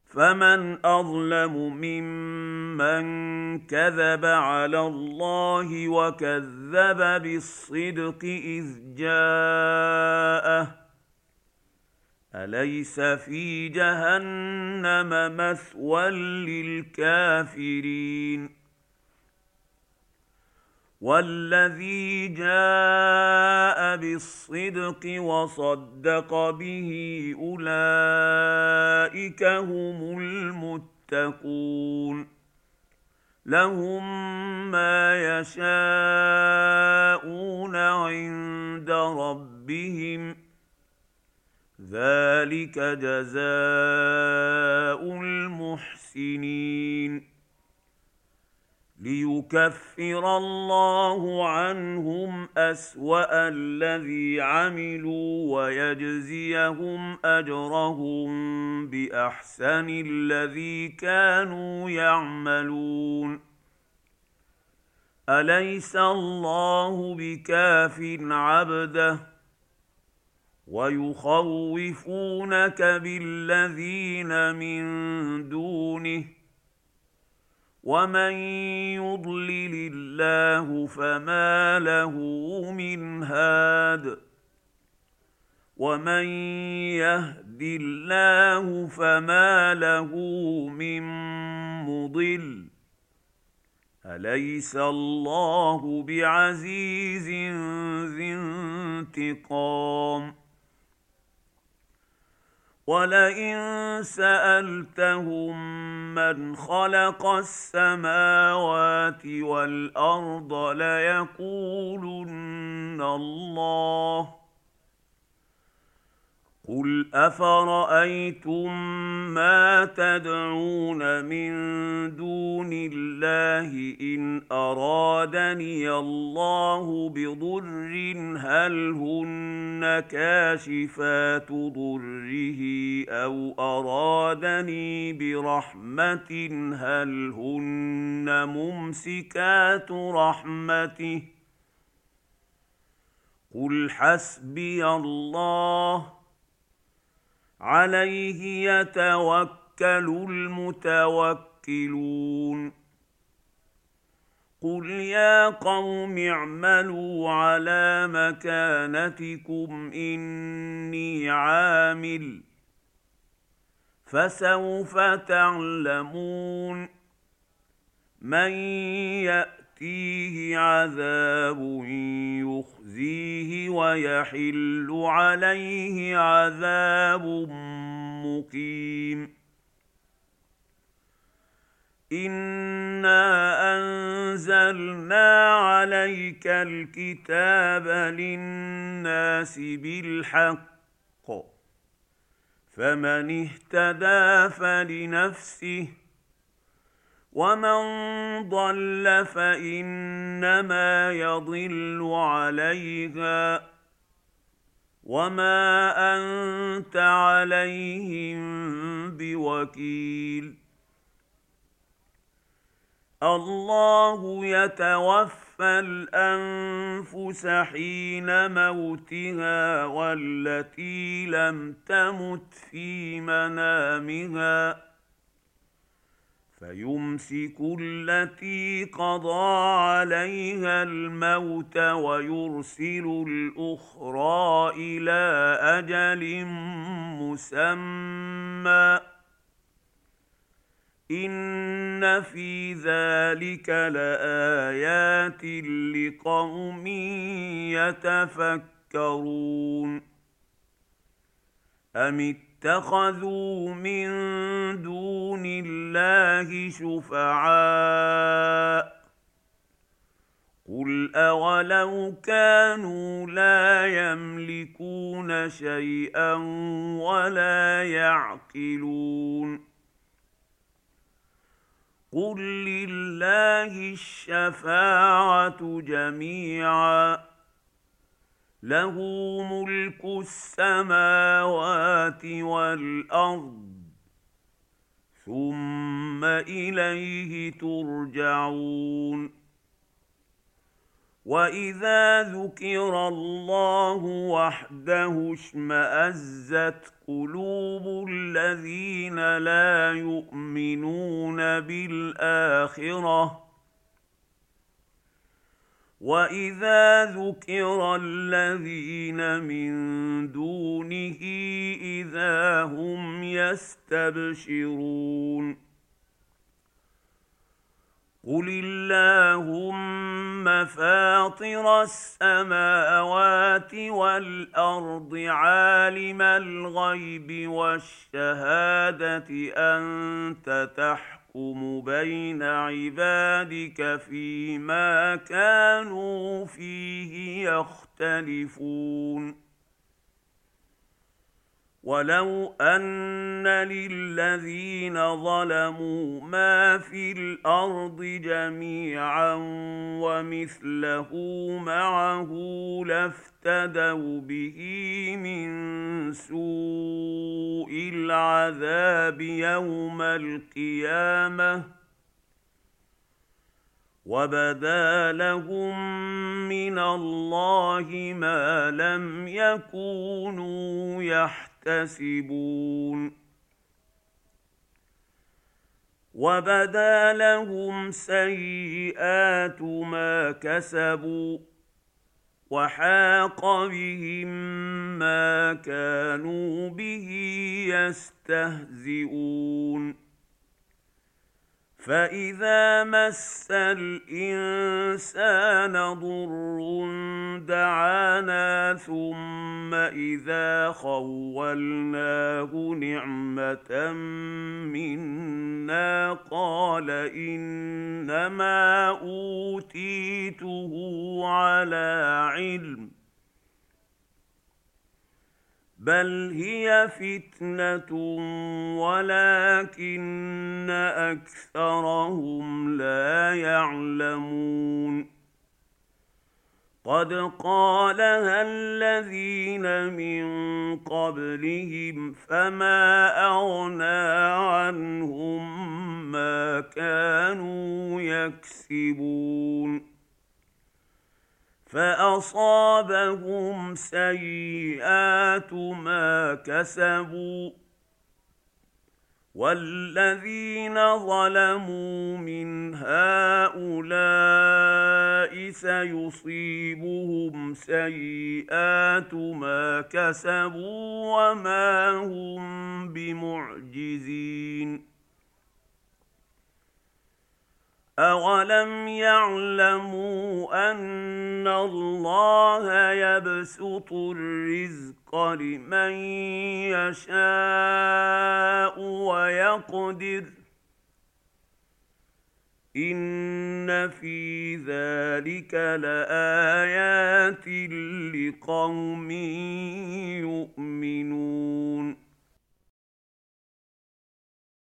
فمن أظلم ممن كذب على الله وكذب بالصدق إذ جاءه أليس في جهنم مثوى للكافرين والذي جاء بالصدق وصدق به أولئك هم المتقون لهم ما يشاءون عند ربهم ذلك جزاء المحسنين ليكفر الله عنهم أسوأ الذي عملوا ويجزيهم أجرهم بأحسن الذي كانوا يعملون أليس الله بكاف عبده ويخوفونك بالذين من دونه ومن يضلل الله فما له من هاد ومن يهد الله فما له من مضل أليس الله بعزيز ذي انتقام ولئن سألتهم من خلق السماوات والأرض ليقولن الله قل أفرأيتم ما تدعون من دون الله إن أرادني الله بضر هل هن كاشفات ضره أو أرادني برحمة هل هن ممسكات رحمته قل حسبي الله عليه يتوكل المتوكلون قل يا قوم اعملوا على مكانتكم إني عامل فسوف تعلمون من يأتيه عذاب يخزيه ويحل عليه عذاب مقيم إنا أنزلنا عليك الكتاب للناس بالحق فمن اهتدى فلنفسه ومن ضل فإنما يضل عليها وما أنت عليهم بوكيل الله يتوفى الأنفس حين موتها والتي لم تمت في منامها فيمسك التي قضى عليها الموت ويرسل الأخرى إلى أجل مسمى إن في ذلك لآيات لقوم يتفكرون أم اتخذوا من دون الله شفعاء قل أولو كانوا لا يملكون شيئا ولا يعقلون قل لله الشفاعة جميعا له ملك السماوات والأرض ثم إليه ترجعون وإذا ذكر الله وحده اشمأزت قلوب الذين لا يؤمنون بالآخرة وإذا ذكر الذين من دونه إذا هم يستبشرون قل اللهم فاطر السماوات والأرض عالم الغيب والشهادة أنت تحكم بين عبادك فيما كانوا فيه يختلفون ولو أن للذين ظلموا ما في الأرض جميعا ومثله معه لافتدوا به من سوء العذاب يوم القيامة وبدا لهم من الله ما لم يكونوا يحتسبون وبدا لهم سيئات ما كسبوا وحاق بهم ما كانوا به يستهزئون فإذا مس الإنسان ضر دعانا ثم إذا خولناه نعمة منا قال إنما أوتيته على علم بل هي فتنة ولكن أكثرهم لا يعلمون قد قالها الذين من قبلهم فما أغنى عنهم ما كانوا يكسبون فأصابهم سيئات ما كسبوا والذين ظلموا من هؤلاء سيصيبهم سيئات ما كسبوا وما هم بمعجزين أولم يعلموا أن الله يبسط الرزق لمن يشاء ويقدر إن في ذلك لآيات لقوم